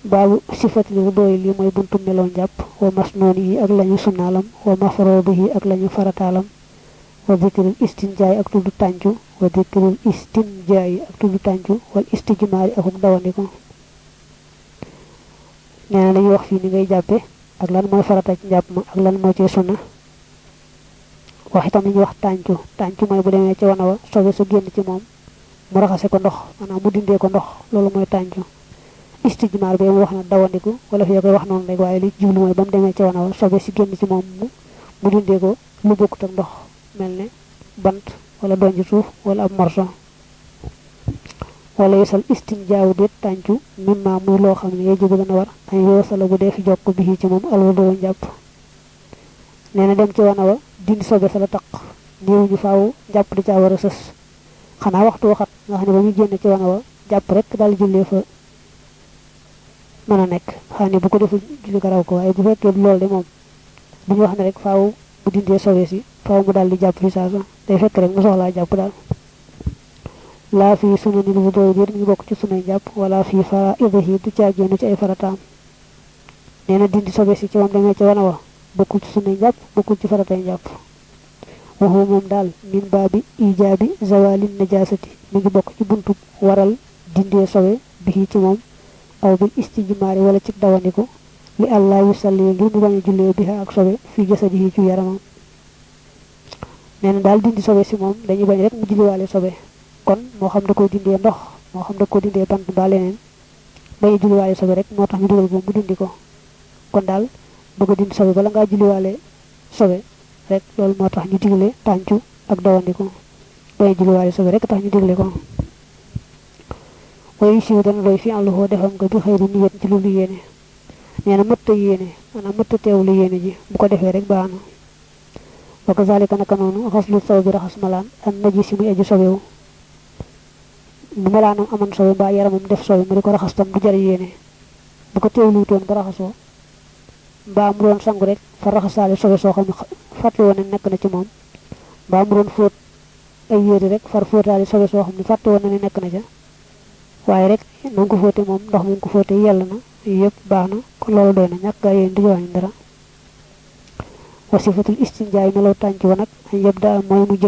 baabu sifatil wudu'i li mooy buntu meloon jàpp wa masnoon yi ak lañu sunnaalam wa mafroodihi ak lañu farataalam wa dikril istinjaay ak tuddu tàncu wa dikril istinjaay ak tuddu tàncu wal istijmaari akuk dawandiko nee na dañuy wax fii ni ngay jàppe ak lan mooy farata ci njàpp ma ak lan moo ci sunna wax itam li ñuy wax tàncu mooy bu demee ci wana wa sobe su génn ci moom mu raxase ko ndox maanaam mu dindee ko ndox loolu mooy tàncu istijmaar bi mu wax na dawandiku wala fi koy wax noonu rek waaye li jublu mooy ba mu demee ci wana wa sobe si génn ci moom mu dindee ko lu bokkut ak ndox mel ne bant wala donj suuf wala ab morso wala yesal istinjaaw déet tàncu mimma muy loo xam ne yee ji bëgg na war ay yoosala bu dee fi jokk bi ci moom alwudoo njàpp nee na dem ci wana wa dindi sobe sa la taq néew ñu faaw jàpp di caa war a sës xanaa waxtu waxat nga xam ne ba muy génn ci wana wa jàpp rek daal jullee fa mën a nekk xam ne bu ko deful julli ko raw ko waaye bu fekkee loolu de moom bu ñu wax ne rek faaw bu dindee sobe si faaw mu daal di jàpp fi saasa day fekk rek mu soxlaa jàpp daal laa fii sunanil wudu biir mi ngi bokk ci sunay jàpp wala fii faraidihi du caagéenu ci ay farataam nee na dindi sobe si ci moom demee ci wana wa bokkul ci sunay jàpp bokkul ci faratay jàpp waxu moom daal min baabi ijaabi zawalin najasati mi ngi bokk ci buntu waral dindee sobe bi ci moom aw bil istijmaari wala ci dawandiku li allah yusalli ngir mu bañ a jullee biha ak sobe fii jasadihi ci yaramam nee na daal dindi sobe si moom dañuy bañ rek mu julliwaale sobe kon moo xam da ko dindee ndox moo xam da ko dindee bant ba leneen bañ a julliwaale sobe rek moo tax ñu dugal ko mu dindi ko kon daal bëgg a dindi sobe bala ngaa julliwaale sobe rek loolu moo tax ñu digle tàncu ak dawandiku bañ a julliwaale sobe rek tax ñu digle ko way siiw dana doy fi àlluhoo defam nga bi xëyri niyet ci lu yéene nee na mëtta yéene maanaam mëtta teewlu yéene ji bu ko defee rek baax na wa kazalika naka noonu xaslu saw bi raxas malaan an naji si muy aju sobewu bu malaanam amoon sobe mbaa yaramam def sobe mu di ko raxas tam du jar yéene bu ko teewluutoon ba raxasoo mbaa mu doon sangu rek fa raxasaale sobe soo xam ne fàtte woon ne nekk na ci moom mbaa mu doon fóot ay yére rek far fóotaale sobe soo xam ne fàtte woon na ne nekk na ca waaye rek na nga ko fóote moom ndox mu ko fóote yell na yëpp baax na kon loolu doy na ñàkk gaa yéen di jowañ dara wasifatul istinjaay melaw tànc wa nag an yabda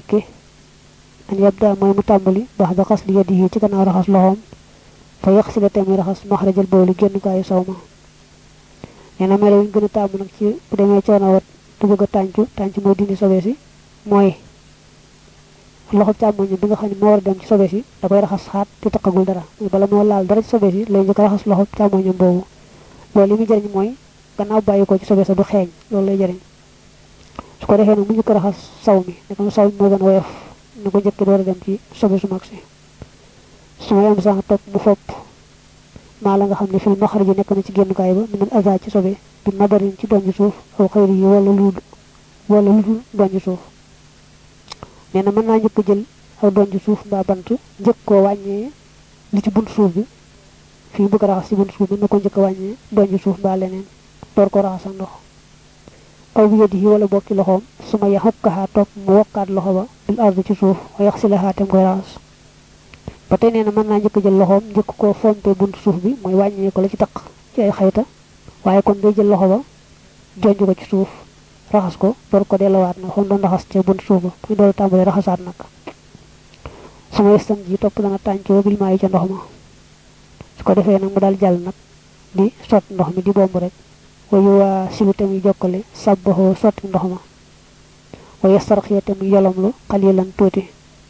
mooy mu tàmbali baax da xas li yadihi ci gannaaw raxas loxoom fa yax si la te muy raxas maxrajal bawli génnukaayu saw ma nee na melaw yi gën a tàmm nag ci bu demee coono wat du bëgg a tànc mooy dindi sobe si mooy loxo càmmoñ bi nga xam ne moo war a dem ci sobe si da koy raxas xaat te taqagul dara bala moo laal dara ci sobe si lay njëkk raxas loxo càmmoñam boobu loolu li muy jëriñ mooy gannaaw bàyyi ko ci sobe sa du xeeñ loolu lay jëriñ su ko defee nag mu njëkk raxas saw mi ne saw mi moo gën a woyof ni ko njëkk door a dem ci sobe su mag si su ma yam sax topp mu fopp maa la nga xam ne fil maxar ji nekk na ci génnukaay ba minal aza ci sobe bi madarin ci donj suuf aw xëyri yi wala lu dul donj suuf nee na mën naa njëkk jël aw donj suuf mbaa bant njëkk koo wàññee li ci bunt suuf bi fii bëgg raxas ci bunt suuf bi na ko njëkk a wàññee donj suuf mbaa leneen door ko raxas ak ndox aw bi yadihi wala bokk ci loxoom su ma yaxukkaxaa topp mu wokkaat loxo ba bil ardi ci suuf wa yax si laxaa tem koy raxas ba tey nee na mën naa njëkk jël loxoom njëkk koo fompe bunt suuf bi mooy wàññee ko la ci taq ci ay xayta waaye kon day jël loxo ba jonj ko ci suuf raxas ko door ko delluwaat nag xon doon raxas ca bunt suuf ba muy door tàmbalee raxasaat nag sama yestan ji topp dana tàncoo bil maa yi ca ndox ma su ko defee nag mu daal jàll nag di sot ndox mi di bomb rek wayu waa silu te muy jokkale sàbbaxoo sotti ndox ma waye sarxee te muy yolomlu xalilan tuuti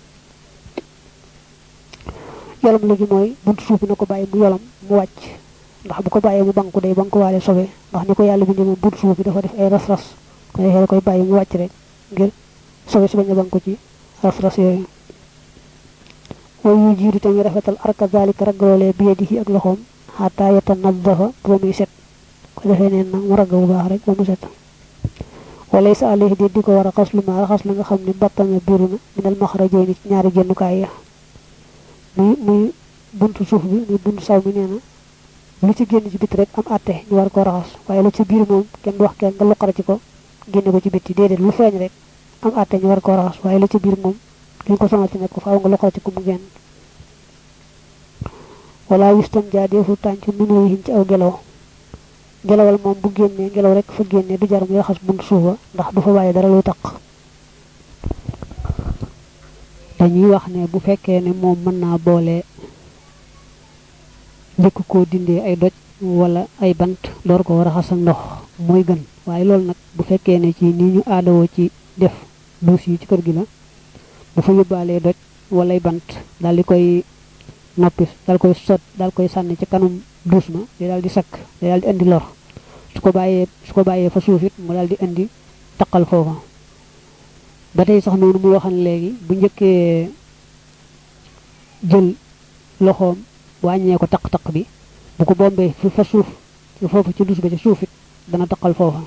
yolomlu gi mooy bunt suuf bi na ko bàyyi mu yolom mu wàcc ndax bu ko bàyyee mu banku day banku waale sobe ndax ni ko yàlla bindee moom bunt suuf bi dafa def ay ras-ras ko defee koy bàyyi mu wàcc rek ngir sobe si bañ a banku ci ras-ras yooyu wayu jiitu te muy rafetal arka zalika raggaloolee biyadihi ak loxoom xataa yatanazzafa ba muy set ko defee neen nag mu ragg bu baax rek ba mu set wala sa alayhi di ko war a xas lu ma raxas la nga xam ne battana biiru na minal maxrajayni ci ñaari génnukaay ya muy buntu suuf bi muy buntu saw mi nee na lu ci génn ci biti rek am àtte ñu war ko raxas waaye lu ci biir moom kenn du wax kenn nga luqara ci ko génne ko ci biti déedéet lu feeñ rek am àtte ñu war ko raxas waaye lu ci biir moom li ko sonal ci nekk faaw nga luqara ci ko mu génn wala wistam jaadefu tàncu minoo yi ci aw gelaw gelawal moom bu génnee gelaw rek fa génnee du jar muy raxas buntu suufa ndax du fa bàyyi dara luy taq dañuy wax ne bu fekkee ne moom mën naa boole njëkk koo dindee ay doj wala ay bant door ko raxas ak ndox mooy gën waaye loolu nag bu fekkee ne ci nii ñu aadawoo ci def duus yi ci kër gi la bu fa yóbbaalee doj wala ay bant daal di koy noppi daal koy sot daal koy sànni ci kanam duus ma day daal di sakk day daal di indi lor su ko bàyyee fa suuf it mu daal di indi taqal foofa ba tey sax noonu mu waxan léegi bu njëkkee jël loxoom wàññee ko taq-taq bi bu ko bombee fa suuf foofu ci duus ba ci suuf it dana taqal foofa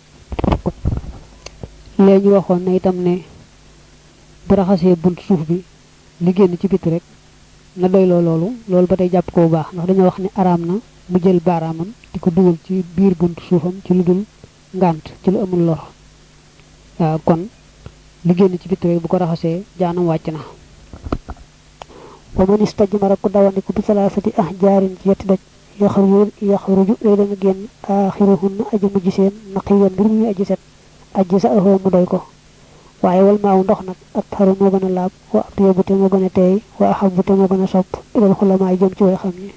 léegi ñu waxoon na itam ne bu raxasee bunt suuf bi li génn ci biti rek na doyloo loolu ba tey jàpp ko bu baax ndax dañoo wax ne araam na mu jël baaraamam di ko dugal ci biir bunt suufam ci lu dul ngànt ci lu amul lor waaw kon li génn ci biti rek bu ko raxasee jaanam wàcc na wa man istajmara ku dawandiku bi salaasati ahjaarin ci yetti doj yaxruju day dana génn aaxiruhunna aji mujj seen naqiyan mbir muy aji set aji sa ahoo mu doy ko waaye wal maaw ndox nag ak xaru moo gën a laab wa atyabu te moo gën a teey wa ahabu te moo gën a sopp ilal xulamaa yi jëm ci way xam ñi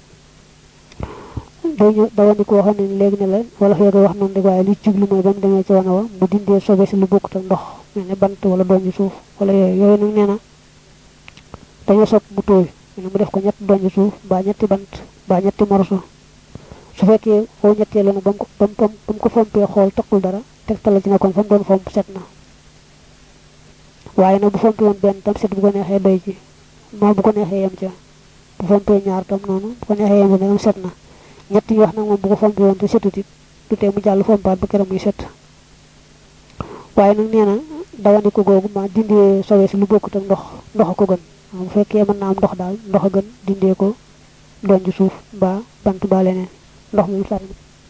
dañu dawandiku waxoon nañ léegi ne la wala fee koy wax noonu rek waaye li jublu mooy ba mu demee ci wana wa mu dindee sobe si lu bokkut ak ndox mel ne bant wala doñu suuf wala yooyu nag nee na dañoo sopp mu tooy mu def ko ñetti doñu suuf mbaa ñetti bant mbaa ñetti morso su fekkee foo ñetteelu nag ba mu ko fompee xool taqul dara tegtal ci ne kon fa mu doon fomp set na waaye nag bu fompee woon benn tam set bu ko neexee doy ci maa bu ko neexee yem ca bu fompee ñaar tam noonu bu ko neexee yem ci ne am set na ñett yi wax nag moom bu ko fompee woon te setut it du tee mu jàll fompaat ba keroog muy set waaye nag nee na dawandiku googu ma dindee sobe si lu bokkut ak ndox a ko gën bu fekkee mën naa am ndox daal ndox a gën dindee ko doon ci suuf mbaa bant ba leneen ndox moom sànni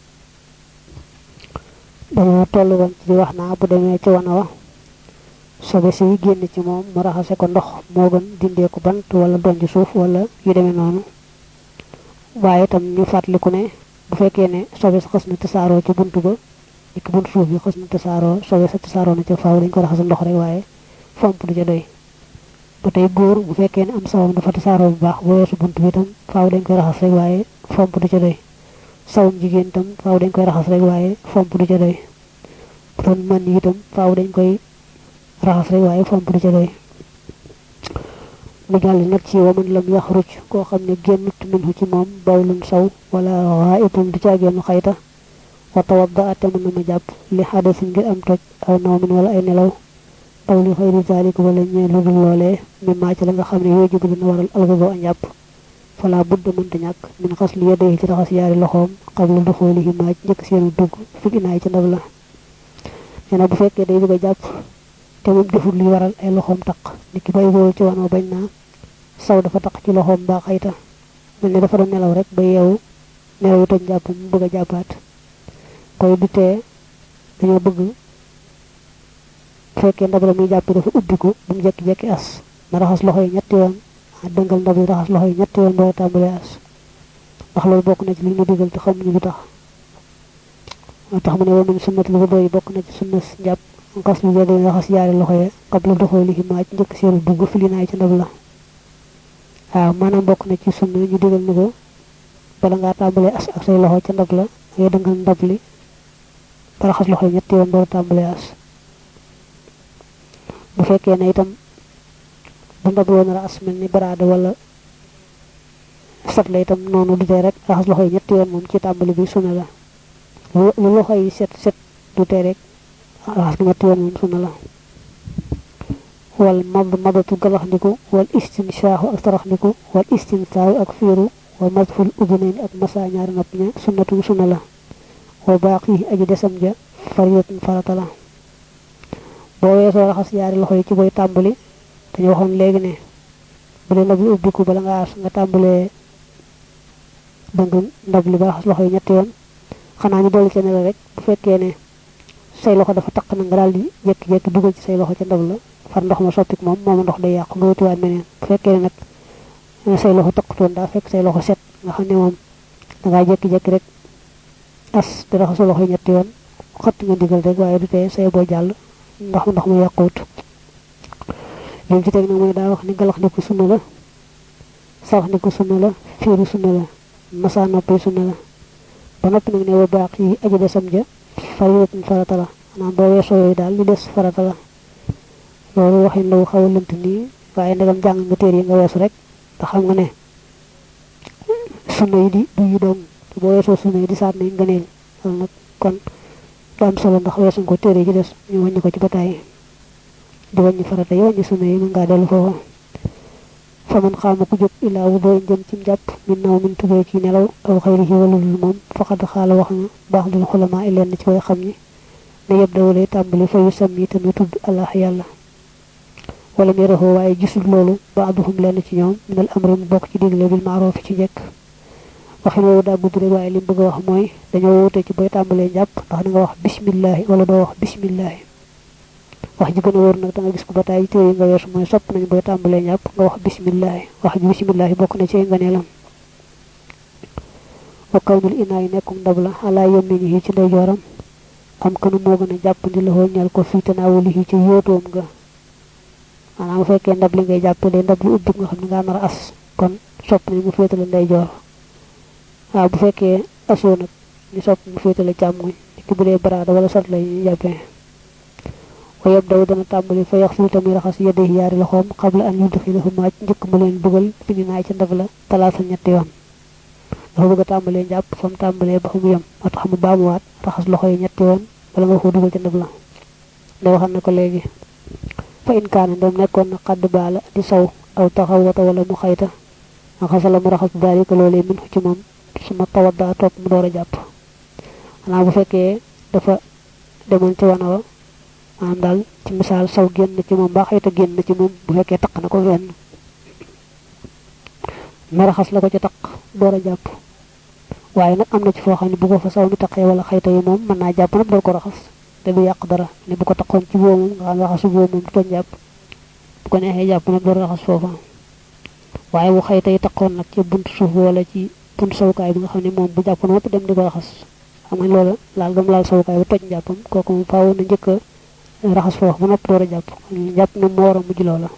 dañoo toll woon ci wax naa bu demee ci wana wa sobe si génn ci moom mu raxase ko ndox moo gën dindee ko bant wala doon ci suuf wala yu demee noonu waaye itam ñu fàttaliku ne bu fekkee ne sobe sa xës na tasaaroo ci buntu ba ci buntu suuf bi xës na tasaaroo sobe sa tasaaroo na ca faaw dañ ko raxase ndox rek waaye fomp du ca doy ba tey góor bu fekkee ne am sawam dafa tasaaroo bu baax bu weesu buntu bi itam faaw dañ koy raxas rek waaye fomp du ca doy sawum jigéen itam faaw dañ koy raxas rek waaye fomp du ca doy bu doon mën yi itam faaw dañ koy raxas rek waaye fomp du ca doy mu jàll nag ci waman lam yaxruj koo xam ne génnut minhu ci moom bawlun saw wala xaayitun du ca génn xayta wa tawadda ate mën na ma jàpp li xadasin ngir am toj aw nawmin wala ay nelaw aw li xayri zalik wala ñee lu dul loolee mi maa ci la nga xam ne yooyu jibu dina waral alxubo a njàpp fala budda mënta ñàkk min xas li yedee ci raxas yaari loxoom qabla duxulihi maa ci njëkk seenu dugg fi inaay ci ndab la nee na bu fekkee day bëgg a jàpp te moom deful li waral ay loxoom taq nit ki bay bool ci wanoo bañ naa saw dafa taq ci loxoom mbaa xayta mel ne dafa doon nelaw rek ba yeewu nelaw yu toj jàpp mu bëgg a jàppaat koy du tee dañoo bëgg fekkee ndab la muy jàpp dafa ubbiku bu mu jekki-jekki as na raxas loxo yi ñetti yoon dëngal ndab yi raxas loxo yi ñetti yoon doo tàmbalee as ndax loolu bokk na ci li ñu digal te xamuñu lu tax moo tax mu ne wa min sunnati lu doy bokk na ci sunnas njàpp ngas lu jëlee raxas yaari loxo ya qabla duxulihi maa ci njëkk seenu dugg fi li naay ci ndab la waaw maanaam bokk na ci sunna ñu digal ni ko bala ngaa tàmbalee as ak say loxo ca ndab la ngay dëngal ndab li ba raxas loxo yi ñetti yoon doo tàmbalee as bu fekkee ne itam bu ndab woon raxas mel ni baraada wala sat la itam noonu du tee rek raxas loxo yi ñetti yoon moom ci tàmbali bi sunna la lu loxo yi set du tee rek raxas ko ñetti yoon moom sunna la wal madatu galaxndiku wal istinshaahu ak taraxndiku wal istinsaahu ak fiiru wa madful udunayn ak masa ñaari nopp ña sunnatu sunna la wa baaqi aji desam ja fariyatun farata la boo weesoo raxas yaari loxo yi ci booy tàmbali dañu waxoon léegi ne bu dee ndab li ubbiku bala nga as nga tàmbalee dëng ndab li ba raxas loxo yi ñetti yoon xanaa ñu dolli ca ne la rek bu fekkee ne say loxo dafa taq na nga daal di jékki-jékki dugal ci say loxo ca ndab la far ndox ma soppik moom ndox day yàqu nga wutiwaat meneen bu fekkee ne nag say loxo taqtoon da fekk say loxo set nga xamne mom da nga jekki-jekki rek as di raxasu loxo ñetti yoon xat nga digal rek waaye du tee say boo jàll ndox mu yàquut lim ci teg nag mooy daa wax ni galax ndiku sunna la sax ndiku sunna la fiiru sunna la masa noppi sunna la ba noppi nag ne wa baax yi aji desam ja faridatun farata la maanaam boo weesoo yooyu daal li des farata la loolu waxin la xaw a lënt nii waaye ndegam jàng nga téere yi nga weesu rek te xam nga ne sunna yi di du yi doom bo weesoo sunna yi di saat nañ ngëneel loolu nag kon du am solo ndax weesu ko téere ji des ñu wàññi ko ci bataay di wàññi farata yi wàññi sunna yi mën ngaa dellu foofu fa man xaama ku jóg ilaa wu doo jëm ci njàpp min naw min tubee ci nelaw aw xayrihi wala lul moom faqad xaala wax na baax dul xulama i leen ci koy xam ni ne yëpp dawalay tàmbali fa yu sam yi tamit tudd allah yàlla wala mi raxoo waaye gisul loolu baaduhum lenn ci ñoom minal amri mu bokk ci digle bil maaroof ci njëkk waxin woowu daa gudd rek waaye li mu bëgg a wax mooy dañoo wute ci boy tàmbalee njàpp ndax da nga wax bismillahi wala doo wax bismillahi wax ji gën a wóor nag da nga gis ko bataay téere yi nga weesu mooy sopp nañ boy tàmbalee njàpp nga wax bismillahi wax ji bismillahi bokk na ci nganeelam wa kawnul inaa yi nekkum ndab la ala yaminihi ci ndeyjooram am kanu moo gën a jàppandi la ñal ko fii tanaawulihi ci yóotoom nga maanaam bu fekkee ndab li ngay jàppale ndab lu ubbi nga xam ne ngaa nar a as kon sopp nañ mu féetale ndeyjoor waaw bu fekkee asoo nag ñu sopp mu féetale càmmoñ ki bu dee baraada wala sat lay ñu jàppee wa yabdaw dana tàmbali fa yaxsul tamuy raxas yedde yaari loxoom qabla an yudxilahuma njëkk mu leen dugal fi ni naay ca ndab la talaata ñetti yoon dafa bëgg a tàmbalee njàpp fa mu tàmbalee ba fu mu yem moo tax mu baamuwaat raxas loxo yi ñetti yoon bala nga ko dugal ca ndab la da waxal na ko léegi fa in kaana ndem nekkoon na xadd baala di saw aw taxawata wala mu xayta nga xasala mu raxas daalika loolee min ci moom suma tawadda topp mu door a jàpp xanaa bu fekkee dafa demoon ci wana wa maanaam daal ci misaal saw génn ci moom mbaa xayta génn ci moom bu fekkee taq na ko fenn mu raxas la ko ca taq door a jàpp waaye nag am na ci foo xam ne bu ko fa saw mi taqee wala xayta yi moom mën naa jàpp nag door ko raxas te du yàq dara ne bu ko taqoon ci boomum nga xam raxasu boomum du ko jàpp bu ko neexee jàpp nag door raxas foofa waaye bu xayta yi taqoon nag ci buntu suuf wala ci buntu sawukaay bi nga xam ne moom bu jàpp nopp dem di ko raxas xam nga loola laal gam laal sawukaay ba toj njàppam kooku moom faaw na njëkk a raxas foofu ba nopp door a jàpp jàpp moom moo war a mujj loola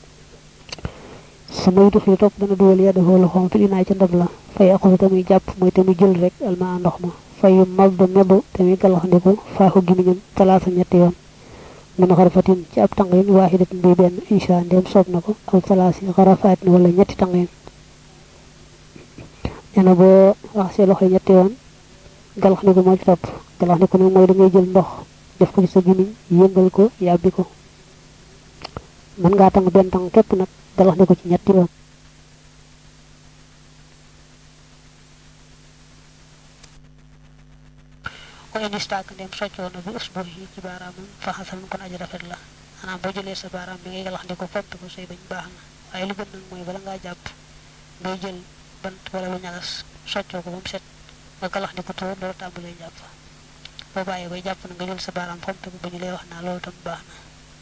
sama yitu xii topp dana duwal yedda xoolu xoom fi linaay ca ndab la fay aqusu tamuy jàpp mooy tamuy jël rek alma ndox ma fayu mabdu mebu tamuy galaxndiku faaxu gimiñam talaata ñetti yoon mun xarafatin ci ab tangin waaxidatin bi benn insha ndem soob na ko aw talaasi xarafaatin wala ñetti tangin ñena boo raxasee loxo ñetti yoon galaxndiku moo ci topp galaxndiku nag mooy da ngay jël ndox def ko ci sa gimiñ yëngal ko yàbbi ko mën ngaa tang benn tang képp nag galaxndiku ci ñetti yoon ko indi stak dem soccoo na bi usbu yi ci baaraamam fa xasal kon aji rafet la xanaa boo jëlee sa baaraam bi ngay galaxndiku fopp ko say bañ baax na waaye li gën nag mooy bala ngaa jàpp ngay jël bant wala lu ñagas soccoo ko ba mu set nga galaxndiku tuur door tàmbalee jàpp boo bàyyee bay jàpp na nga jël sa baaraam fopp ko ba ñu lay wax naa loolu tam baax na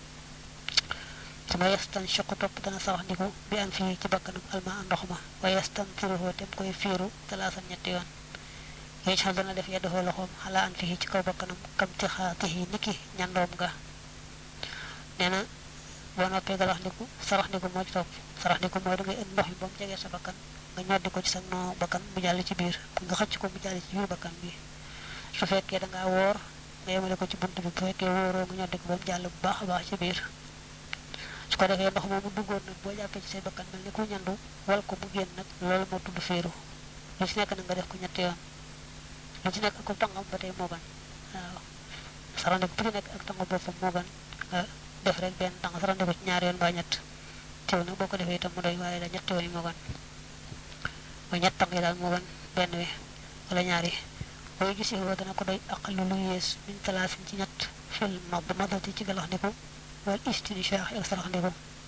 sama yastan shaqu topp dana sawaxndiku bi an fii ci bakkanam alma ndox ma wa yastan firuhu tem koy fiiru talaasan ñetti yoon yéen xal dana def yeddu loxoom xalaa an fii ci kaw bakkanam kam ti xaatihi niki ñandoom nga nee na boo noppee galaxndiku saraxndiku moo ci topp saraxndiku mooy da ngay indi ndox mi ba mu jegee sa bakkan nga ñoddi ko ci sa noo bakkan mu jàll ci biir nga xëcc ko mu jàll ci biir bakkan bi su fekkee da ngaa woor nga yemale ko ci bunt bi bu fekkee wóoroo nga ñoddi ko ba mu jàll bu baax a baax ci biir su ko defee ndox moomu duggoon nag boo jàppee ci say bakkan mel ni ku ñandu wal ko mu génn nag loolu moo tudd féeru lu ci nekk nag nga def ko ñetti yoon lu ci nekk ak ko tangam ba tey moo gan waaw saraxndiku bu ci nekk ak tangam boppam moo gan nga def rek benn tang saraxndiku ci ñaari yoon ba ñett teew nag boo ko defee itam mu doy waaye da ñetti yoon yi moo gan mooy ñett tang yi daal moo gan benn wi wala ñaari booy gis yoo dana ko doy aqal lu yees min talaasin ci ñett fil madati ci galaxndiku wal istinshaq ak saraxndiku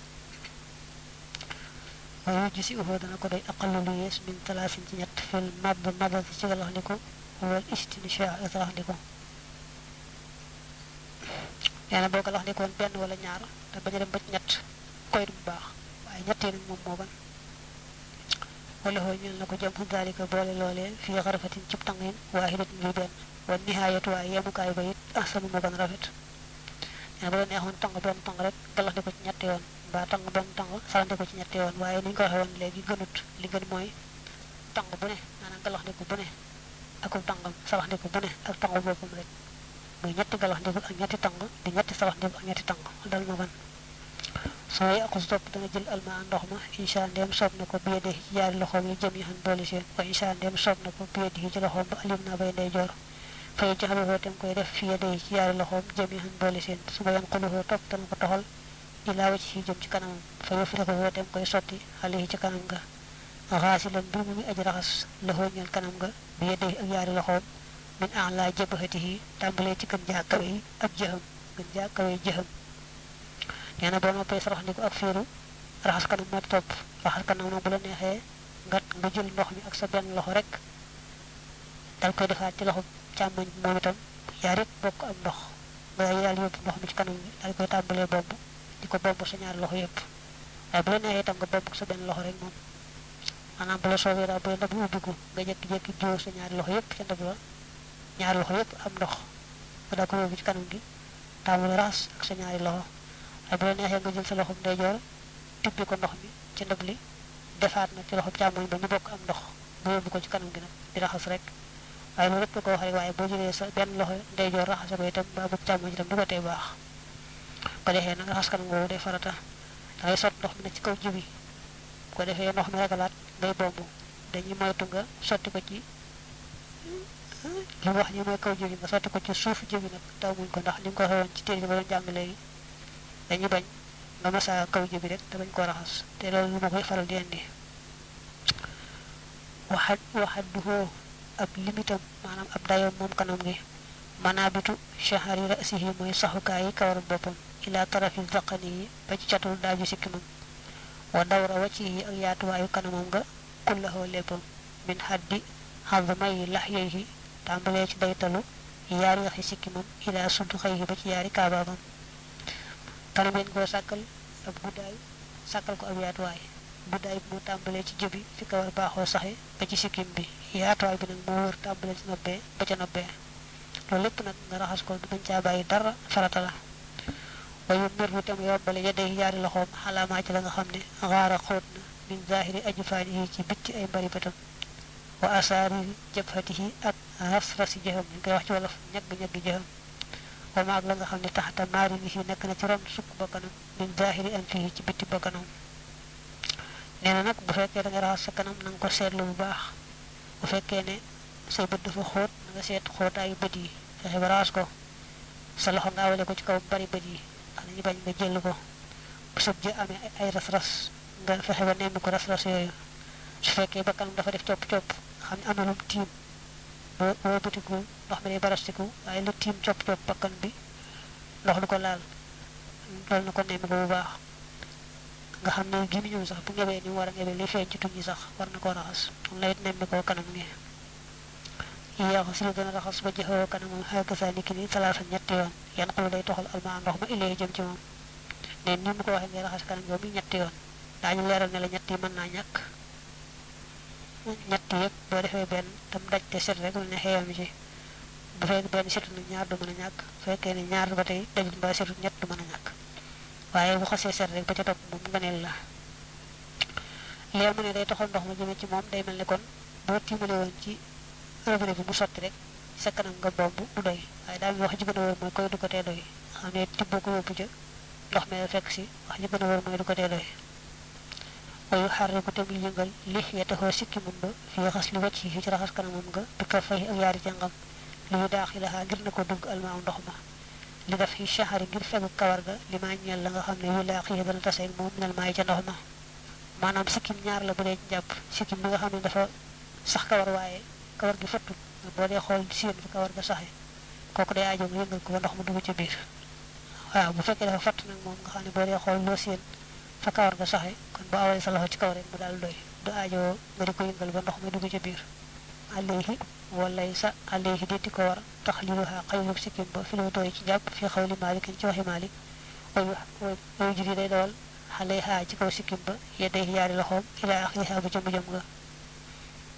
waaye gis yoo dana ko doy aqal lu yees min talaasin ci ñett fil madati ci galaxndiku wal istinshaq ak saraxndiku yana boo galaxndikoon benn wala ñaar te bañ a dem ba ñett koy du baax waaye ñett yi nag moom moo ban wala ho ñal nako jëm dalika boole lolé fi xarafatin ci tangin wahidatin bi ben wa nihayatu wa yamukay bayit ahsanu mo gën rafet ya bu neexon tang ben tang rek galax diko ci ñetti yoon ba tang ben tang salante ko ci ñetti yoon waye ni ko waxé won légui gënut li gën moy tang bu ne manam galax diko bu ne ak tangam salax diko bu ne ak tang bopum rek moy ñetti galax diko ak ñetti tang di ñetti salax diko ak ñetti tang dal mo gën soy ak stop dana jël alma ndox ma insha ndem sopp nako biede yaar loxo yi jëm yi han boole seen wa insha ndem sopp nako biede ci loxo ba alim na bay ndey jor fay jaxal ho tem koy def fi yede ci yaar loxo jëm yi han boole seen su ba yan xulu ho top tan ko taxal ila wa ci jëm ci kanam fay fi ko ho tem koy sotti xali ci kanam ga ghasilan bi mu aji raxas loxo ñal kanam ga biede ak yaar loxo min a'la jabhatihi tambale ci kan jaakawe ak jeham gën jaakawe jeham neena bo noppé sarax ndiko ak fiiru raxas kanam mo top raxas kanam no bu la nexé nga jël ndox mi ak sa ben loxo rek dal koy defaat ci loxo càmmoñ moom itam yaar yëpp bokk am ndox nga yal yóbbu ndox mi ci kanam bi dal koy tàmbalee bomb di ko bomb sa ñaar loxo yëpp waaye bu la neexee itam nga bomb sa benn loxo rek moom maanaam bu la soobee daal bu la ndab bi ubbiku nga jékki-jékki jiw sa ñaari loxo yëpp ca ndab la ñaari loxo yëpp am ndox nga daa ko yóbbu ci kanam gi tàmbale raxas ak sa ñaari loxo waaye bu la neexee nga jël sa loxo ndeyjoor tibbi ko ndox mi ci ndab li defaat na ci loxo càmmoñ ba ñu bokk am ndox nga yóbbu ko ci kanam gi nag di raxas rek waaye loolu rek ko waxee waaye boo jëlee sa benn loxo ndeyjoor raxase ko itam ba bu càmmoñ itam du ko tey baax ko defee nag raxas kanam googu day farata da ngay sot ndox mi ne ci kaw jibi ko defee ndox mi ragalaat ngay bomb dañuy moytu nga sotti ko ci li wax ni mooy kaw jibi nga sotti ko ci suuf jibi nag taw muñ ko ndax li nga ko waxee woon ci téere ba doon jàng léegi dañuy bañ nga masa kaw jibi rek te bañ ko raxas te loolu mo koy faral di indi waxadduhu ab limitam manam ab dayo mom kanam gi manabitu shahari ra'sihi moy saxukaay kawar bopam ila tarafi zaqani ba ci catul daaju sikkinam wa dawra wajhihi ak yaatuwaayu kanamam nga kullahu leppam min haddi hazmay lahyihi tambale ci daytalu yaari waxi sikkimam ila sudkhayhi ba ci yaari kaababam kanameen ko sakal ab guday sakal ko ab yaatuwaay guday mu tambale ci jibi fi kawar baaxo saxé ba ci sikkim bi yaatuwaay bi nak mo wër tambale ci nobbe ba ca nobbe lo lepp nak nga raxas ko bañ ca bayyi dara farata la wayu mirru tam yobbale yedde yaari loxom halama ci la nga xamne gaara xotna min zahiri ajfanihi ci bitti ay bari batam wa asari jabhatihi ak hasrasi jaham ngi wax ci wala ñag jaham wa ma ak la nga xamne taxta mari ni nek na ci ron sukk bakanam min zahiri anfihi ci bitti bakanam neena nak bu fekke da nga raxas sa kanam nang ko seetlu bu baax bu fekke ne say bëdd dafa xoot nga seet xootaayu bët yi fexe ba raxas ko sa loxo nga awale ko ci kaw bari bët yi xana ñu bañ nga jël ko bu sëb ji amee ay ras-ras nga fexe ba nemm ko ras-ras yooyu su fekkee bakkanam dafa def copp-copp xam ne am na lu tiim boo bëtiku ndox mi day barastiku waaye lu tiim copp-copp bakkan bi ndox lu ko laal loolu na ko nemm ko bu baax nga xam ne gi ñu sax bu ñëwee ni war a ñëwee li feeñ ci tuñ sax war na ko raxas on lay nemm ko kanam ni ya xasul dana raxas ba jëxoo kanam hakaza niki ni salaasa ñetti yoon yan xulu day toxal alma ndox ma ilay jëm ci moom ne ni mu ko waxe ngay raxas kanam yow mi ñetti yoon dañu leral ne la ñetti mën na ñak ñetti yépp bo defee ben tam daj te set rek lu ne xeyam ci bu fekk ben setu na ñaar du mëna ñak fekkee ne ñaar ba tay dajul ba setu ñett du mëna ñak waye bu xasse set rek ba ca top mom ngëneel la leer mu ne day toxal ndox ma jëme ci mom day melni kon bo timbalé won ci revene bi mu sotti rek sa kanam nga bomb du doy waaye daal wax ji gën a wër mooy koy du ko tee doy xam ne tibbo ko yóbbu ca ndox me fekk si wax ji gën a wër mooy du ko tee doy wayu xarre ko tam yëngal li yataxoo sikki mun ba fi xas li wacc ci raxas kanamam nga bi ka fay ak yaari jàngam li yu daaxilaha ngir na ko dugg almaaw ndox ma li daf fi shahari ngir fegu kawar ga li ma ñeel la nga xam ne yu laaxi dana taseeg moom minal maay ca ndox ma maanaam sikkim ñaar la bu dee jàpp sikkim bi nga xam ne dafa sax kawar waaye kawar gi fattu bo dé xol seen fi kawar ga saxé koku day aajo mu yëngal ko ndox mu dugg ci biir waaw bu fekkee dafa fatt nag moom nga xam ne bo dé xol lo seen fa kawar ga saxé kon bo awale sa loxo ci kaw rek mu dal doy du aajo nga di ko yëngal ba ndox mu dugg ci biir alayhi walaysa alayhi di ko war taxliluha qayyu sikim ba fi lo doy ci japp fi xawli malik ci waxi malik way jiri day dawal alayha ci kaw sikim ba yeday yaari loxom ila akhiriha bu jëm jëm ga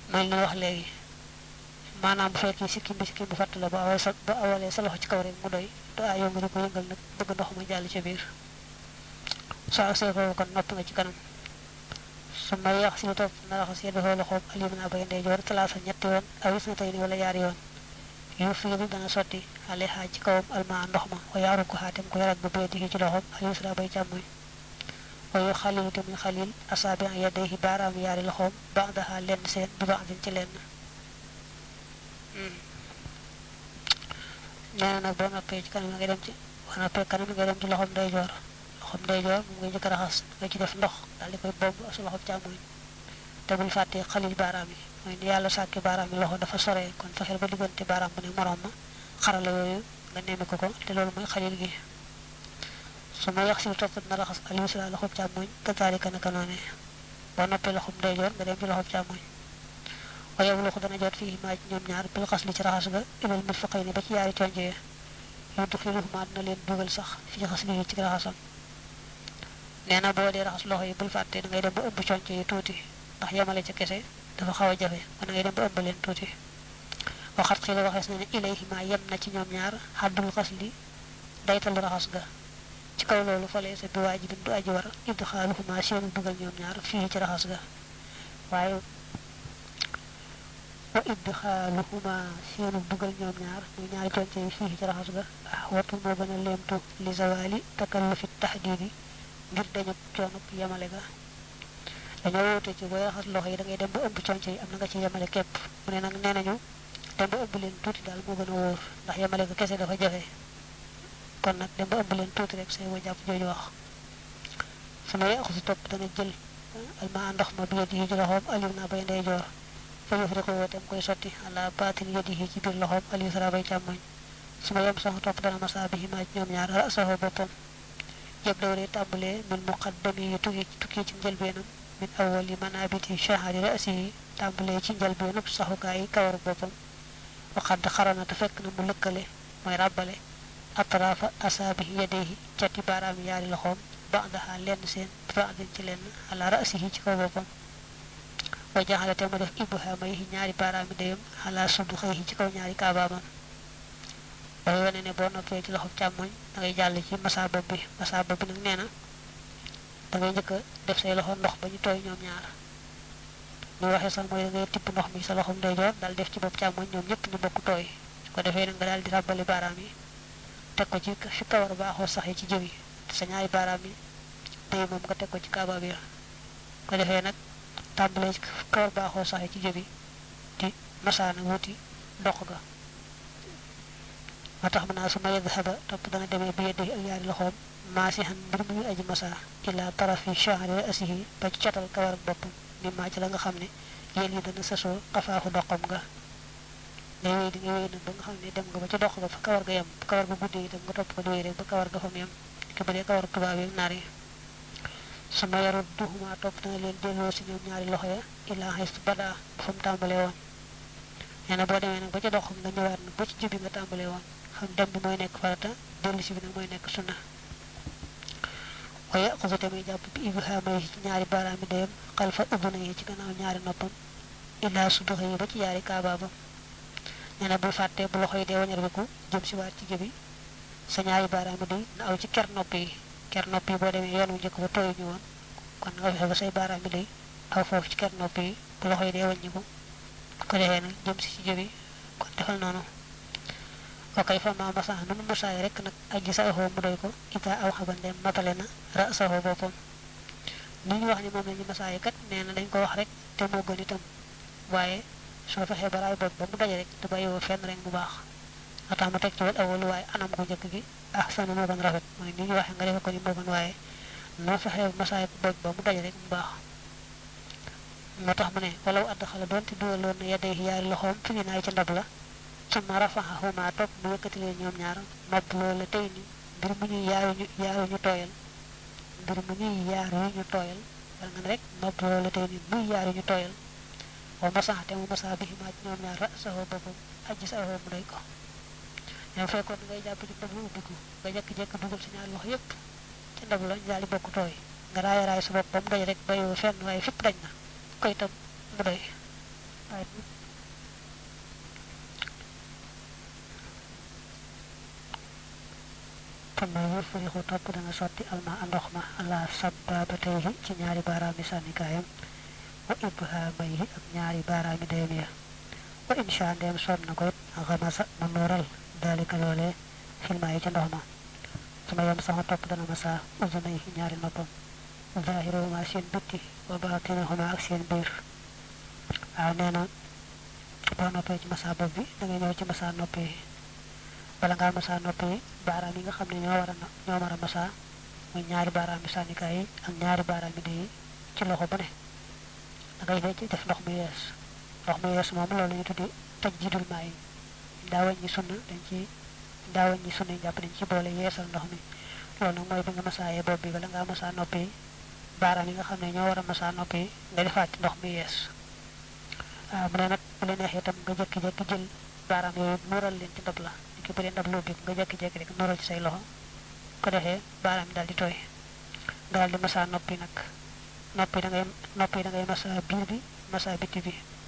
mooy li wax léegi maanaam bu fekkee sikkim bu fatt la ba awalee sa loxo ci kaw rek mu doy do ayo nga ko yëngal nag bëgg ndox ma jàll ci biir soo agsee foofu kon nopp nga ci kanam su ma yax si lu topp na raxas yeddu foo loxoom alimna bay ndeyjoor talaasa ñetti yoon awis na tey ni wala yaari yoon yu fiiru dana sotti aleha ci kawam alma ndox ma wa yaaru ko xaatem ko yarat bu beeti ci loxoom alisra bay càmmoy wa yu xalilu tamit xalil asaabi yadayhi baaraam yaari loxoom ba'daha lenn seen bi ba'din ci lenn nee nag boo noppee ci kanam nga dem ci boo noppee kanam nga dem ci loxoom ndeyjoor moom ngay njëkk raxas nga ci def ndox daal di koy bomb su loxoom càmmoñ te bul fàtte xalil baaraam yi mooy ni yàlla sàkki baaraam yi loxo dafa sore kon fexeel ba diggante baaraam bu ne morom ma xarala yooyu nga nemme ko te loolu mooy xalil gi su ma yax si topp na raxas alisra loxoom càmmoñ kazalika naka noone boo noppee loxoom ndeyjoor nga dem ci loxoom càmmoñ waaye bu loxo dana jot fii maa ci ñoom ñaar bil xas li ci raxas ga ilal mirfaqayni ba ci yaari conce ya yudxiluhuma dina leen dugal sax fi xas li ci raxasam nee na boo dee raxas loxo yi bul fàtte da ngay dem ba ëmb conce yi tuuti ndax yemale ca kese dafa xaw a jafe kon da ngay dem ba ëmb leen tuuti waxat xii la waxees na ne ilayhima yem na ci ñoom ñaar xaddul xas li daytal raxas ga ci kaw loolu falee sa bi waajibin du aji war idxaaluhuma seenu dugal ñoom ñaar fii ci raxas ga waaye wa idxaaluhuma seenu dugal ñoom ñaar muy ñaari conce yi fii ci raxas ga watu moo gën a leemtu li zawali takallufi taxdiidi ngir dañu coono yemale ga dañoo wute ci booy raxas loxo yi da ngay dem ba ëmb conce yi am na nga ci yemale képp mu ne nag nee nañu dem ba ëmb leen tuuti daal moo gën a wóor ndax yemale ga kese dafa jafe kon nag dem ba ëmb leen tuuti rek say boo jàpp jooju wax su ma yàqu si topp dana jël alma ndox ma bi yeddi yi ci loxoom aliw naa bay ndeyjoor fa yëf rek wooteem koy sotti ala baatin yeddi yi ci biir loxoom aliw sara bay càmmoñ su ma yem sax topp dana masa bi maa ci ñoom ñaar rasahu boppam yëpp dawree tàmbalee min muqaddami yi tukki ci njëlbeenam min awwali manabiti shahari ra'si yi tàmbalee ci njëlbeenam saxukaay kawaru boppam waxadd xarana te fekk na mu lëkkale mooy ràbbale atrafa asaabi yadayhi cati baaraam yaari loxoom ba'daha lenn seen ba'din ci lenn ala ra'sihi ci kaw boppam wa jaxale te mu def ibhamayhi ñaari baaraami dayam ala sudxayhi ci kaw ñaari kaabaamam waaye wane ne boo noppee ci loxob càmmoñ da ngay jàll ci masa bopp bi nag nee na da ngay njëkk a def say loxo ndox ba ñu tooy ñoom ñaar ñu waxee sax mooy da ngay tibb ndox mi sa loxom ndeyjoor daal def ci bopp càmmoñ ñoom ñëpp ñu bokk tooy su ko defee nag nga daal di ràbbali baaraam yi teg ko ci fi kawar baaxoo saxee ci jëw yi sa ñaari baaraam yi day moom nga teg ko ci kaaba bi ko defee nag tàmbalee ci kawar baaxoo saxee ci jëw yi di masaana wuti dox ga moo tax mën naa su ma yadhaba topp dana demee bi yeddi ak yaari loxoom maasihan mbir muy aji masa ila tarafi shahri ra'sihi ba ci catal kawar ak boppam mi maa ci la nga xam ne yéen yi dana sasoo xafaaxu doxam nga ngay wéy di nga wéy nag ba nga xam ne dem nga ba ci dox ga fa kawar ga yem bu kawar ga guddee itam nga topp ko di wéy rek ba kawar ga fa mu yem ki ba dee kawar tubaab yi naar yi su ma yarut duxuma topp dana leen delloo si ñoom ñaari loxo ya ila xis bada fa mu tàmbalee woon nee na boo demee nag ba ci doxam nga ñëwaat nag ba ci jibi nga tàmbalee woon xam dem bi mooy nekk farata dellu si bi nag mooy nekk sunna waaye xusu tamit jàpp bi ibhaamay ci ñaari baaraami dayam xalfa udduna yi ci gannaaw ñaari noppam illa suduxa yi ba ci yaari kaabaabam nee na bul fàtte bu loxo yi dee wañar biku jëm si waat ci jëbi sa ñaari baaraami day na aw ci ker nopp yi boo demee yoon wu njëkk ba tooyu ñu woon kon nga fexe ba say baaraami day aw foofu ci ker nopp yi bu loxo yi dee waññiku ko defee nag jëm si ci jëbi kon defal noonu wakay fa ma masa nunu musaay rek nag aji sa axoo mu doy ko ita aw xabande matale na ra saxoo boppam li ñu wax ni moom la ñu masaay kat nee na dañ ko wax rek te moo gën itam waaye soo fexee baraay bopp ba mu daje rek te bàyyiwoo fenn rek mu baax nga tax ma teg ci wal awal waaye anam gu njëkk gi ah sana moo gën rafet mooy ni ñu waxee nga defe ko ni moo gën waaye noo fexee masaay bopp ba mu daje rek mu baax moo tax mu ne walaw add xala doonte duwaloon na yedday yaari loxoom fi ngi naay ci ndab la suma rafaxahuma topp mu yëkkati leen ñoom ñaar mab loola tey ni mbir mu ñuy yaaru ñu tooyal wal nga ne rek mab loola tey ni muy yaaru ñu tooyal wa masax te mu masax bi ximaaj ñoom ñaar ra saxoo boppam ajji saxoo mu doy ko ñoom fekkoon ngay jàpp ci ndab lu ubbiku nga jekki-jekki dugal si ñaar loxo yépp ci ndab la ñu daal di bokk tooy nga raay sa bopp ba mu doy rek bayoo fenn waaye fépp dañ na koy itam mu doy ay tama yufrihu top dana sotti alma ndox ma ala sabbabatayhi ci ñaari baaraami sànnikaayam wa ibhamayhi ak ñaari baaraami dayam ya wa insha ndem soob na ko it xamasa mu nuural dalika loolee filma yi ca ndox ma sama yam sama topp dana masa uzunayhi ñaari noppam zahirahuma seen bitti wa batinahuma ak seen biir waaw nee na boo noppee ci masa bopp bi da ngay ñëw ci masa noppi bala ngaa masa noppi baaraam yi nga xam ne ñoo war a masa muy ñaari baaraam yi sànnikaay yi ak ñaari baaraam yi day ci loxo bu ne da ngay def ndox mu yees moom loolu ñu tuddi tajjidul maay daawañ ñi sunna jàpp dañ ci boole yeesal ndox mi loolu nag mooy bi nga masaayee bopp bi bala ngaa masa noppi baaraam yi nga xam ne ñoo war a masa noppi nga defaat ci ndox mu yees waaw mu ne nag bu la neexee itam nga jekki-jekki jël baaraam yooyu nuural leen ci ndab la ki bu dee ndab lu nga jekki-jekki rek nuural ci say loxo ko defee baaraam daal di tooy nga daal di masa noppi nag noppi da ngay masa biir bi masa bitti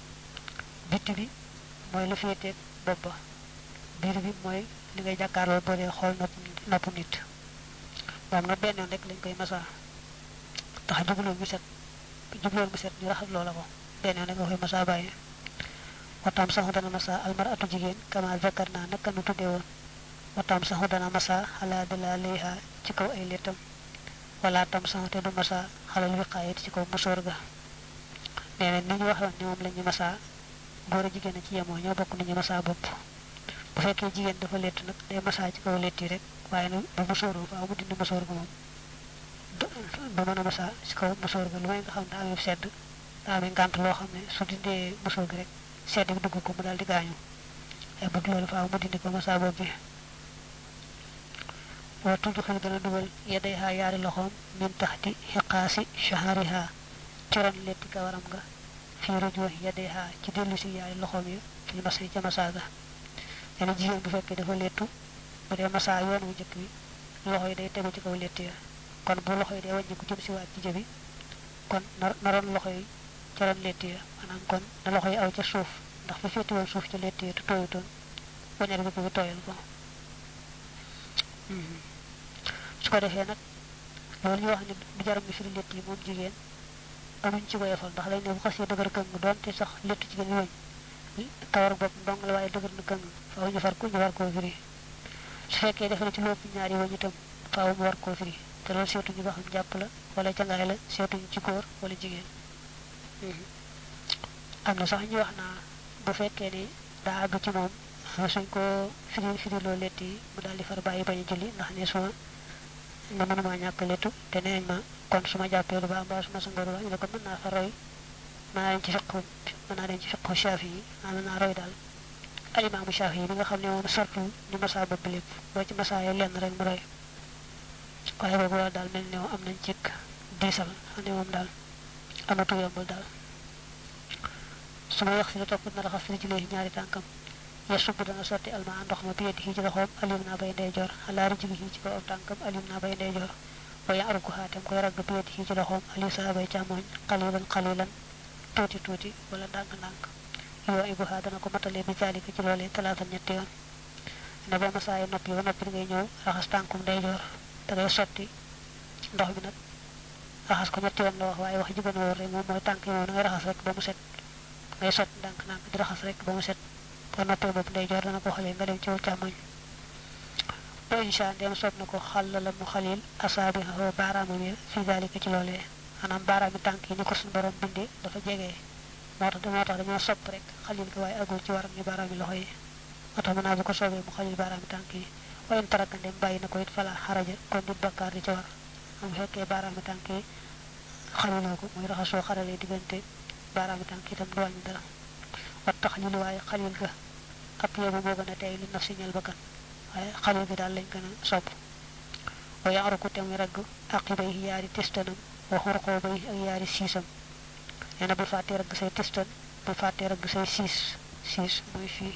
bi mooy lu féeteeg bopp ba biir bi mooy li ngay jàkkaarloo boo dee xool nopp nit moom nag benn yoon rek lañ koy masa tax jubloon mu set ñu raxas loola ko benn yoon rek nga koy masa bàyyi watam saxu dana masa almaratu jigéen kama zakarna naka nu tudde woon watam saxu dana masa ala dalaliha ci kaw ay letam wala tam saxu te du masa xalal wiqaayat ci kaw musóor ga nee na ni ñu waxoon ni moom la ñu masa góor a jigéen a ci yemoo ñoo bokk ni ñu masa bopp bu fekkee jigéen dafa lett nag day masa ci kaw lett yi rek waaye nag bu musóoru faaw mu dindi musóor ga moom du mën a masa ci kaw musóor ga lu may nga xam ne amee sedd daa amee ngànt loo xam ne su dindee musóor gi rek sedd bi dugg ko mu daal di gaañu ay bëgg loolu faaw mu dindi ko masa bopp bi wa tuddu xel dana dugal yadayha yaari loxoom min taxti xiqaasi shahariha coron letti kawaram nga fi rujo yadayha ci dellu si yaari loxoom ya fi masri ca masaaga dana jigéen bu fekkee dafa lettu bu dee masa yoon wu njëkk bi loxo yi day tegu ci kaw letti ya kon bu loxo yi day wàññi ko jëm si waat ci jëbi kon naroon loxo yi coron letti ya maanaam kon na loxo yi aw ca suuf ndax fi féeti woon suuf ca letti ya te tooyutoon wañar bi ko fi tooyal ko su ko defee nag loolu ñu wax ne du jaram mi firi lett yi moom jigéen amuñ ci woyofal ndax lañ ne bu xasee dëgër këng doonte sax lettu jigéen weñ kawar bopp ndong la waaye dëgër na këng faaw ñu war koo firi su fekkee defe na ci lopp ñaari wañ itam faaw mu war koo firi te loolu seetuñu ba xam jàpp la wala cangaay la seetuñu ci góor wala jigéen am na sax ñu wax naa bu fekkee ni daa àgg ci moom suñ ko firi loo lett yi mu daal di far bàyyi bañ a julli ndax ne suma ma mënuma ñàkk lettu te neenañ ma kon suma jàppee lu ba mbaa suma sa ngor ba ñu ne ko mën naa fa roy mën naa leen ci fiqhu Shafi yi mën naa roy daal alimaamu Shafi yi bi nga xam ne moom surtout ñu masa bopp lépp boo ci masa yo lenn rek mu roy waaye boobu loolu daal mel ne am nañ cik diisal xam ne moom daal amatu yombul daal suma wax si la topp na raxas li ci léegi ñaari tànkam yasub dana sotti alma ndox ma biyati ci loxoom alim na bay ndeyjoor ala rijli ci kaw am tànkam alim na bay ndeyjoor waya aruku xaatam koy ragg biyati ci loxoom ali sa bay càmmoñ xalilan tuuti wala ndànk yoo ibu ha dana ko matale bi zalika ci loolee talaata ñetti yoon ne boo masaaye noppi ba noppi ngay ñëw raxas tànkum ndeyjoor da ngay sotti ndox bi nag raxas ko ñetti yoon la wax waaye wax ji gën a wóor rek moom mooy tànk yi moom da ngay raxas rek ba mu set ngay sotti ndànk di raxas rek ba mu set ko noppee bopp ndeyjoor dana ko xalil nga dem ci càmmoñ bo insha dem sopp na ko xalala mu xalil asaabihu baaraamam ya fi zalika ci loolee maanaam baaraami tànk yi ni ko suñu borom bindee dafa jege moo tax dañoo sopp rek xalil ko waaye agul ci waram ñu baaraami loxo yi moo tax mën naa bu ko soobee mu xalil baaraami tànk yi wayen taraka ndem bàyyi na ko it fala xaraja kon dit bakkaar di ci war am fekkee baaraami tànk yi xaliloo ko muy raxasoo xaralee diggante baaraami tànk yi itam du wàññi dara wat taxlil waaye xalil ga ak yébu moo gën a tey li naf si ñel bakkan waaye xalil gi daal lañ gën a sopp wa yaaru ko te muy ragg aqibay yaari testanam wa xurqoo bay ak yaari siisam nee na bu fàttee ragg say testan bu fàttee ragg say siis mooy fii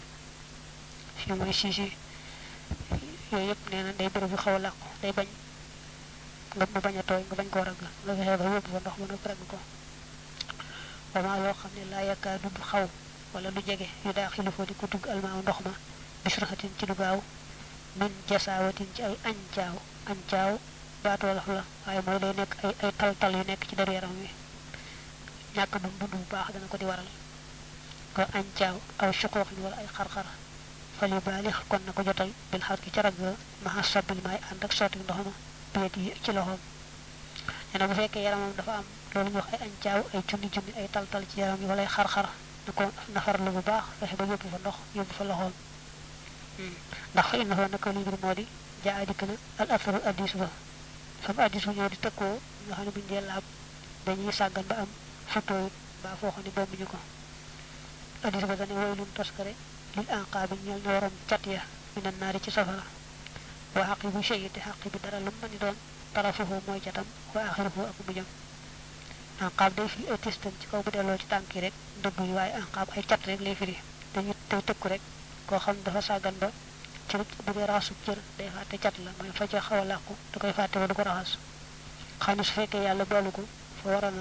mooy siis yi yooyu yëpp nee na day bërëb yu xaw a làqu day bañ nga mu bañ a tooy nga bañ koo ragg nga fexe ba yóbbu fa ndox ba noppi ragg ko wama lo xamne la yakadu xaw wala lu jege yu daaxilu fo di ko dug alma ndox ma bisrahatin ci lu gaaw min jasawatin ci ay ancaaw baatu wala la ay moy lay nek ay tal yu nek ci der yaram wi ñak du bu baax dana ko di waral ko ancaaw aw shuqox wala ay xar-xar fali balix kon nako jotal bil harki ci rag ma hasabil may and ak soti ndox ma beeti ci loxom ena bu fekke yaramam dafa am lolu ñu wax ay ancaaw ay junni ay tal ci yaram wala ay xar-xar nako nafar lu bu baax fexe ba yobbu fa ndox yobbu fa loxom ndax fa innahu nako li bir modi jaa dikna al athar hadith ba fam hadith ñu di tekko nga xani bu ñe lab dañuy sagal ba am photo ba fo xani bombu ñuko hadith ba dañu waylun taskare lil anqab ñal ñu waram ciatiya minan naari ci safara wa haqibu shay'ati haqibu dara lu mani doon tarafuhu moy ciatam wa akhiruhu ak bu jëm anqab day fi ay testam ci kaw bu delo ci tanki rek deug yi way anqab ay ciat rek lay firi dañu tay tekku rek ko xam dafa sagan ba ci bu dé rasu cër day faté ciat la moy fa ci xawala ko da koy faté ba du ko raxas xani su fekke yalla baluko fa warana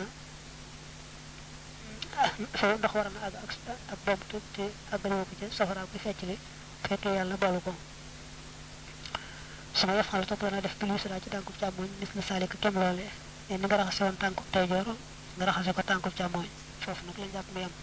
fa ndax warana ak bom te ak dañu ko ci safara ko fecc fekke yalla baluko sama yafal to dana def plus ra ci tanku chamoy nis na salik kem lolé en nga raxase won tanku tay joro nga raxase ko tanku chamoy fofu nak la japp mayam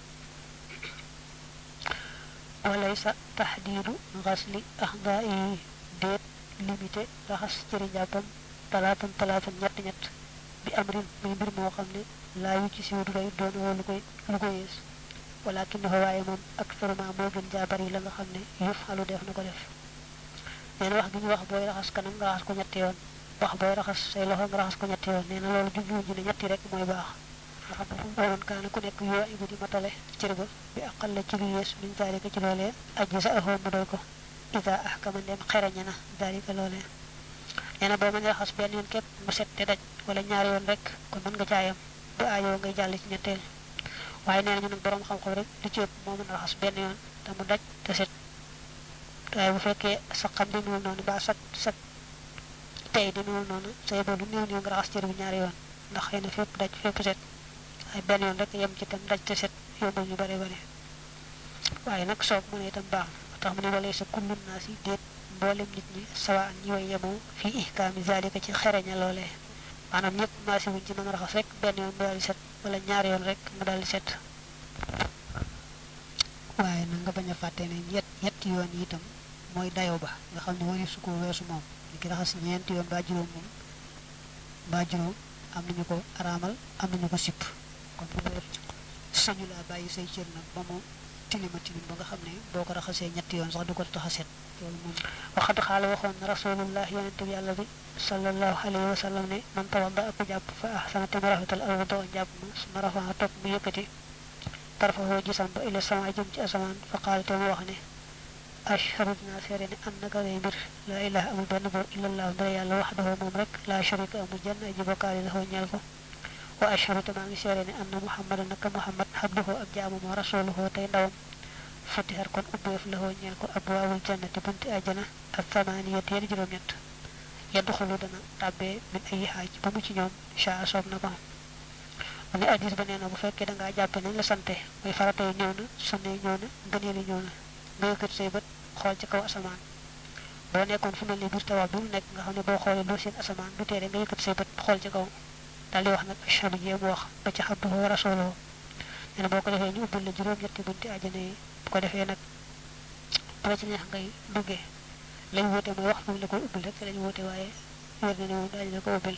وليس تحديد غسل أخضائه ديت ليميتي رخص تري جابم ثلاثة نيت بأمر من بير مو خامني لا يوتي سي ودو دون لوكو يس ولكن هو ايمم اكثر ما مو گن جابري لا خامني يفعلوا def nako def neena wax gi wax boy raxas kanam nga raxas ko ñetti yoon wax boy raxas say loxo nga raxas ko ñetti yoon neena lolu jublu ñu ñetti rek moy baax xam nga won kan ku nek yo ibu di matale ci reba bi aqal la ci yes min zalika ci lolé aji sa ho mu doy ko ida ahkama dem xerañana zalika lolé neena bo man raxas ben yoon kep mu set te daj wala ñaar yoon rek ko man nga caayam bu aayo ngay jall ci ñettel waye neena ñu nak borom xam xam rek di ci mo man raxas ben yoon te mu daj te set tay bu fekke sa xam di ñu non ba sat tay di ñu non say bo lu ñu nga raxas ci ñaar yoon ndax xeyna fepp daj fepp set ay ben yoon rek yam ci tam daj te set yobbu ñu bari bari waye nak sok mu ne tam baax tax mu ne walé sa kullu nasi det mbolem nit ñi sawa ñi way yemo fi ihkam zalika ci xereña lolé manam ñepp maasi wuñ ci mëna raxas rek ben yoon dal set wala ñaar yoon rek mu dal set waye na nga baña faté né ñet yoon itam moy dayo ba nga xamni woni suko wessu mom ki raxas ñent yoon ba juroom mom ba juroom am nañu ko aramal am nañu ko sip kon sañu la bayyi say cër nak ba mo tilima tilim ba nga xamne boko raxase ñetti yoon sax du ko taxaset lolu mom waxat xala waxon rasulullah yantu yalla bi sallallahu alayhi wa sallam ne man tawadda ak japp fa ahsana tamarahatul awdo japp ma rafa tok mu yëkëti tarfahu gisam ba ila sama jëm ci asaman fa qala tam wax ne ashhadu na serene annaka bir la ilaha illa allah da yalla wahdahu mom rek la sharika amu janna jibakari lahu ñal ko wa ashhadu ma ngi serene anna muhammadan naka muhammad abduhu ab jaamu wa rasuluhu tay ndawam fatihar kon ubbeef lahu ñal ko abwaabul jannati bunti ajana ak thamaniyat yeen juroom ñett yadkhulu dana tabbe min ay haaj ba mu ci ñoom sha sob na ko ani hadith ba neena bu fekke da nga japp nañ la sante muy faratay ñew na sunne ñew na gëneeli ñew na nga yëkkat say bët xool ci kaw asamaan boo nekkoon fu mel ni biir tawaab bi mu nekk nga xam ne boo xoolee doo seen asamaan du tere nga yëkkat say bët xool ci kaw daal di wax nag ashhadu jéem wax ba ci abduhu wa rasuluhu nee na boo ko defee ñu ubbil la juróom ñetti bunti àjjana yi bu ko defee nag boo ci neex ngay duggee lañ woote mooy wax la koy ubbil rek lañ woote waaye wér na ne moom daañu la ko ubbil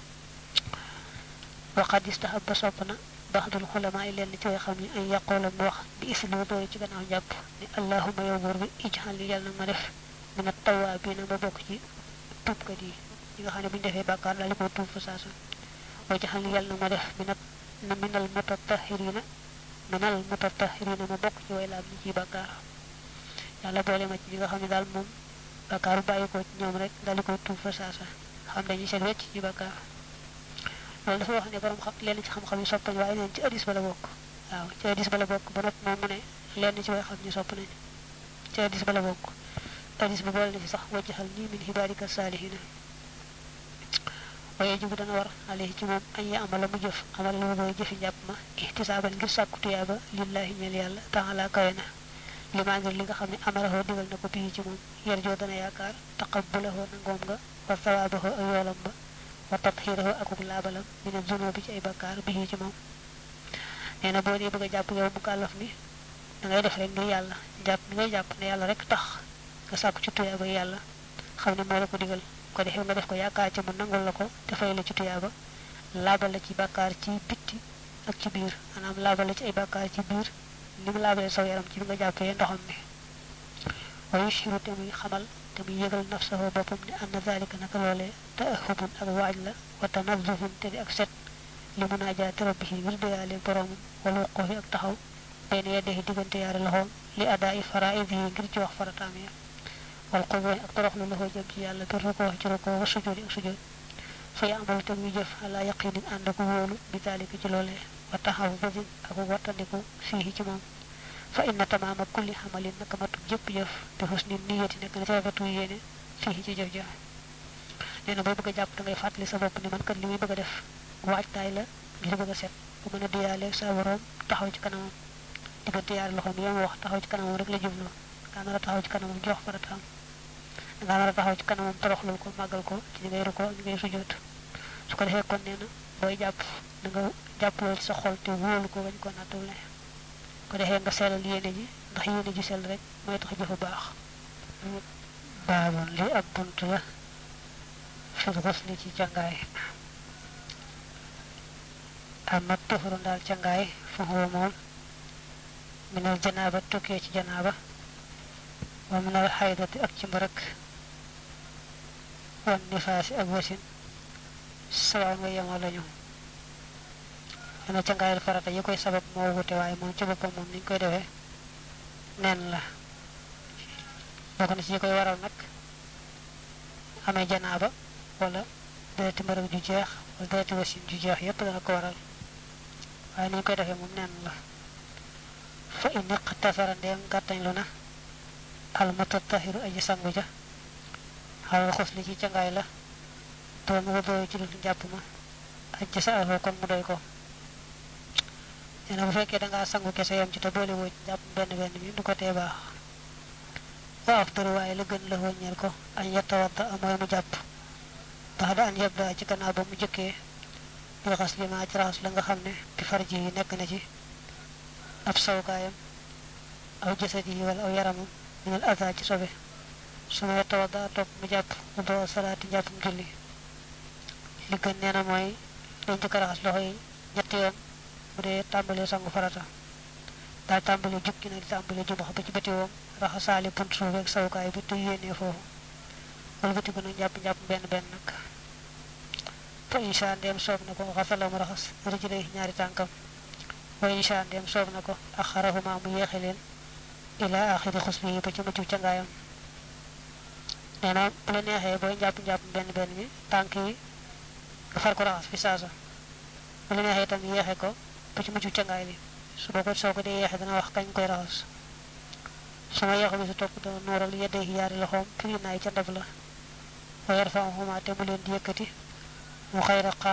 وقد استحب صبنا بعض العلماء اللي تي خامي ان يقول موخ باسم دوي ci gannaaw japp ni allahumma ya bur bi ijhal yalla ma def min at-tawabin ba bok ci tup ko di nga xamne buñ defé bakkar dal ko tup fa sasu wa jahal yalla ma def min al-mutatahhirina ma bok ci way la ci bakkar yalla boole ma ci nga xamne dal mom bakkar bayiko ci ñoom rek dal ko tup fa sasu xam dañu seen wecc ci bakkar lolu dafa wax ne borom xam leen ci xam xam yu sopp waye leen ci hadith bala bok waaw ci hadith bala bok ba nak mom mu ne leen ci way xam ñu sopp nañ ci hadith bala bok hadith bu bol ni sax wajhal ni min hibadika salihin waye jibu dana war alayhi ci mom ay amala mu jëf amal lu moy jëfi japp ma ihtisabal ngir sakku tiyaba lillahi ñel yalla ta'ala kayna lima ngir li nga xamni amara ho digal nako bi ci mom yar jo dana yaakar taqabbulahu nangom nga wa sawabahu ayolam ba wa tathhirahu akuk labalam min zunubi ci ay bakkar bi ci mom neena bo di bëgg japp yow bu kalaf ni da ngay def rek ni yalla japp ngay japp ne yalla rek tax nga sakku ci tiyaba yalla xamni mo la ko digal ko defé nga def ko yaakaar ci mu nangul lako te fay la ci tiyaba labal la ci bakkar ci bitti ak ci biir anam labal la ci ay bakkar ci biir lim labal saw yaram ci nga jappé ndoxam ni wa yushiru tammi xamal tammi yegal nafsahu bopam ni anna zalika nak lolé ta'ahubun ak waaj la wa tanazzufun te ak set li munajat rabbihi wil bayali borom wala ko fi ak taxaw ben yedde digante yaari loxom li ada'i fara'idihi ngir ci wax faratam ya wal qubur ak torox lu lahu jëm ci yalla bir ko ci ko wa sujud ak sujud fa ya'mal tam yu jëf ala yaqin and ak wolu bi talika ci lolé wa tahawwuz ak watandiku fihi ci mom fa inna tamama kulli hamalin nakamatu jëpp jëf te husni niyyati nek na tawatu yene fihi ci jëf jëf neena bo bëgg japp da ngay fatali sa bop ni man kat limi bëgg def waaj tay la ngir bëgg set bu mëna diyalé sa borom taxaw ci kanam digënté yar loxom yam wax taxaw ci kanam rek la jublu kana taxaw ci kanam jox faratam nga wara taxaw ci kanam toroxlul ko magal ko ci ngay ruko ngay sujud su ko defé kon neena boy japp da nga jappul sa xol te wolu ko wañ ko natulé ko defé nga selal yene ji ndax yene ji sel rek moy tax jëfu baax baabon li ab buntu la fi ghusli ci jangay amma tuhuru dal jangay fa huwa mom min al janaba tukke ci janaba wa min al haidati ak ci mbarak wan nifasi ak wasin sawa nga yamo lañu ana ca ngaayal farata yi koy sabab mo wuté waye mo ci bopam mom niñ koy défé nen la bokk na ci koy waral nak amé janaba wala deeti mbarak ju jeex wala deeti wasin ju jeex yépp dana ko waral waye niñ koy défé mom nen la fa in iqtasara dem gatañ luna al mutatahhiru aji sangu ja hal khusli ci cangay la to mo do ci lu japp ma aji sa ho kon mu doy ko ena bu fekke da nga sangu kesse yam ci to bolé wo japp ben bi du ko té baax wa aftaru way la gën la woñel ko an yatawadda amoy mu japp baada an yabda ci kana ba mu jëkke bi khasli ma ci ras la nga xamne bi farji nek na ci ab sawkayam aw jasadi wala aw yaramam من الأذى جسبه سما يتوضا توك mu japp do salati japp julli li gën neena moy dañ ci raxas loxo yi ñetti yoon bu dee tàmbali sangu farata daal tàmbali jukki na tàmbali jubax ba ci bëti woom raxasaali punt suuf ak sawkaay bi te yéene foofu wala bëti ko nag jàpp benn benn nag fa insha ndem soob na ko xasala mu raxas rijlay ñaari tànkam wa insha ndem soob na ko akharahuma mu yeexe leen ila akhir khusli ba ci muccu ci ngaayam neena bu la neexee boy japp benn benn bi tank yi nga far ko raxas fi saasa bu la neexee tam yeexe ko ba ci muccu ci ngaay li su boko soko de yeexe dana wax kañ koy raxas sama yeexu bi su top do nooral yedde yaari loxom fi naay ci ndab la wa yarfa'uhuma te mu leen di yëkëti mu khayra